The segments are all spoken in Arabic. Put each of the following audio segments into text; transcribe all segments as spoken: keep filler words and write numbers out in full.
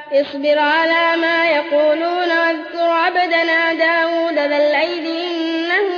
اصبر على ما يقولون واذكر عبدنا داود ذا الأيد إنه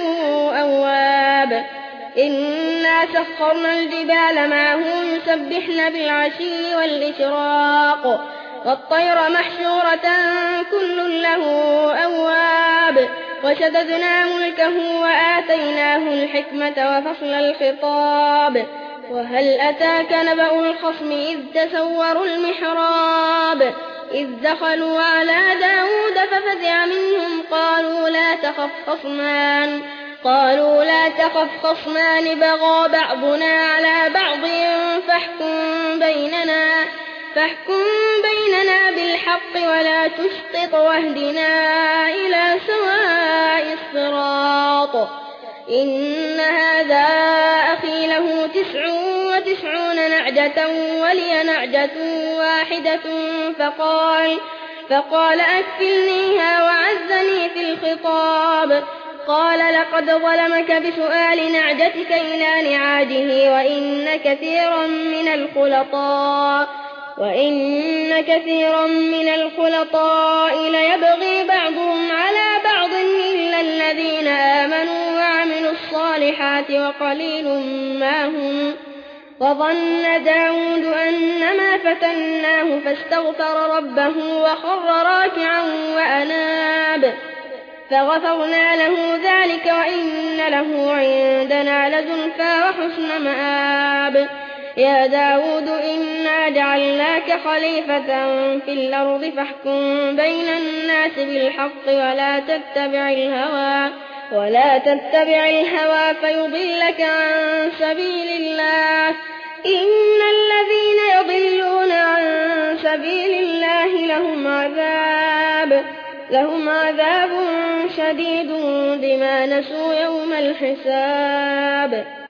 أواب إنا سخرنا الجبال معه يسبحن بالعشي والإشراق والطير محشورة كل له أواب وشددنا ملكه وآتيناه الحكمة وفصل الخطاب وهل أتاك نبأ الخصم إذ تسوروا المحراب إذ دخلوا على داود ففزع منهم قالوا لا تخف خصمان قالوا لا تخف خصمان بغى بعضنا على بعض فاحكم بيننا فاحكم بيننا بالحق ولا تشطط واهدنا إلى سواء الصراط إن هذا أخي له تسع وتسعون نعجة ولي نعجة واحدة فقال فقال أكفلنيها وعزني في الخطاب قال لقد ظلمك بسؤال نعجتك إلى نعاجه وإن كثيرا من الخلطاء وإن كثيرا من الخلطاء ليبغي بعضهم على بعض إلا الذين آمنوا وعملوا الصالحات وقليل ما هم وظن داود أنما فتناه فاستغفر ربه وخر راكعا وأناب فغفرنا له ذلك وإن له عندنا لزلفى وحسن مآب يا داود إنا جعلناك خليفة في الأرض فاحكم بين الناس بالحق ولا تتبع الهوى ولا تتبع الهوى فيضلك عن سبيل الله إن الذين يضلون عن سبيل الله لهم عذاب لهم عذاب شديد بما نسوا يوم الحساب.